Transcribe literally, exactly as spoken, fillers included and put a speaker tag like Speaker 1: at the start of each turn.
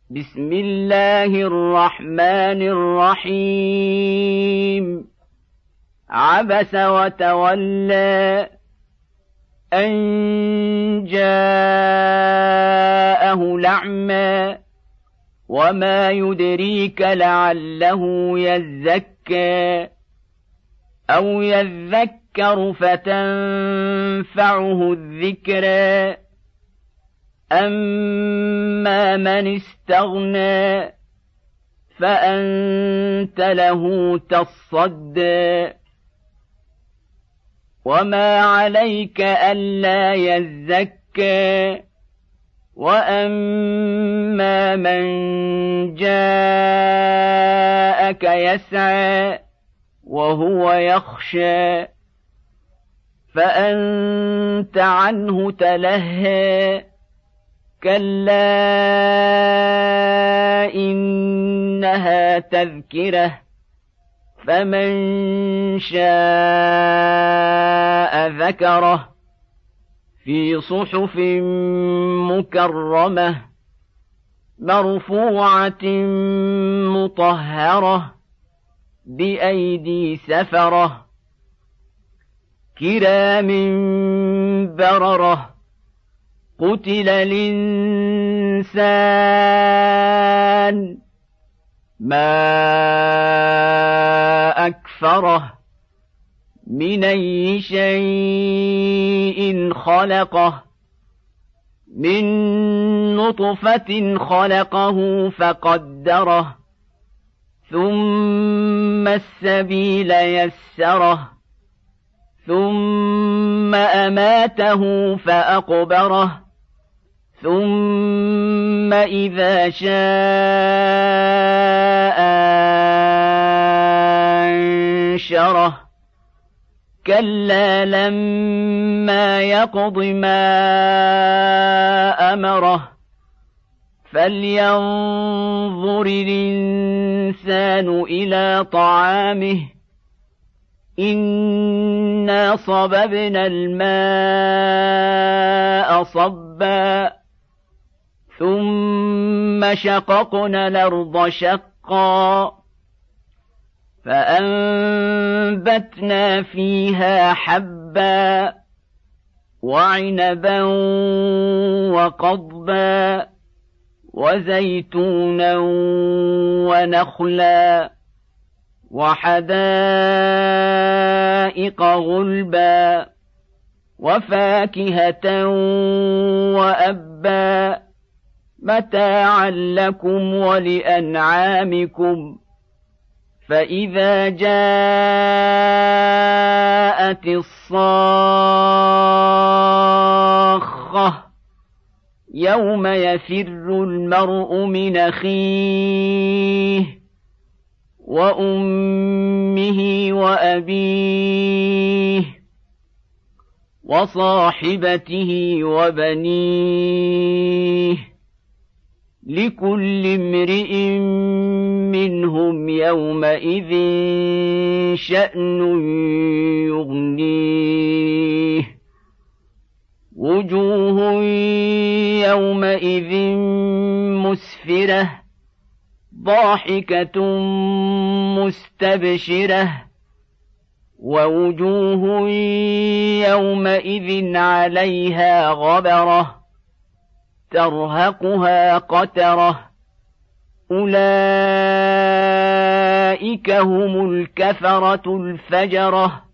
Speaker 1: بسم الله الرحمن الرحيم عبس وتولى أن جاءه الأعمى وما يدريك لعله يزكى أو يذكر فتنفعه الذكرى أما من استغنى فأنت له تصدى وما عليك ألا يزكى وأما من جاءك يسعى وهو يخشى فأنت عنه تلهى كلا إنها تذكرة فمن شاء ذكره في صحف مكرمة مرفوعة مطهرة بأيدي سفرة كرام بررة قتل الإنسان ما أكفره من أي شيء خلقه من نطفة خلقه فقدره ثم السبيل يسره ثم أماته فأقبره ثم إذا شاء أنشره كلا لما يقض ما أمره فلينظر الإنسان إلى طعامه إنا صببنا الماء صبا ثم شققنا الأرض شقا فأنبتنا فيها حبا وعنبا وقضبا وزيتونا ونخلا وحدائق غلبا وفاكهة وأبا متاعا لكم ولأنعامكم فإذا جاءت الصاخة يوم يفر المرء من أخيه وأمه وأبيه وصاحبته وبنيه لكل امرئ منهم يومئذ شأن يغنيه وجوه يومئذ مسفرة ضاحكة مستبشرة ووجوه يومئذ عليها غبرة ترهقها قترة أولئك هم الكفرة الفجرة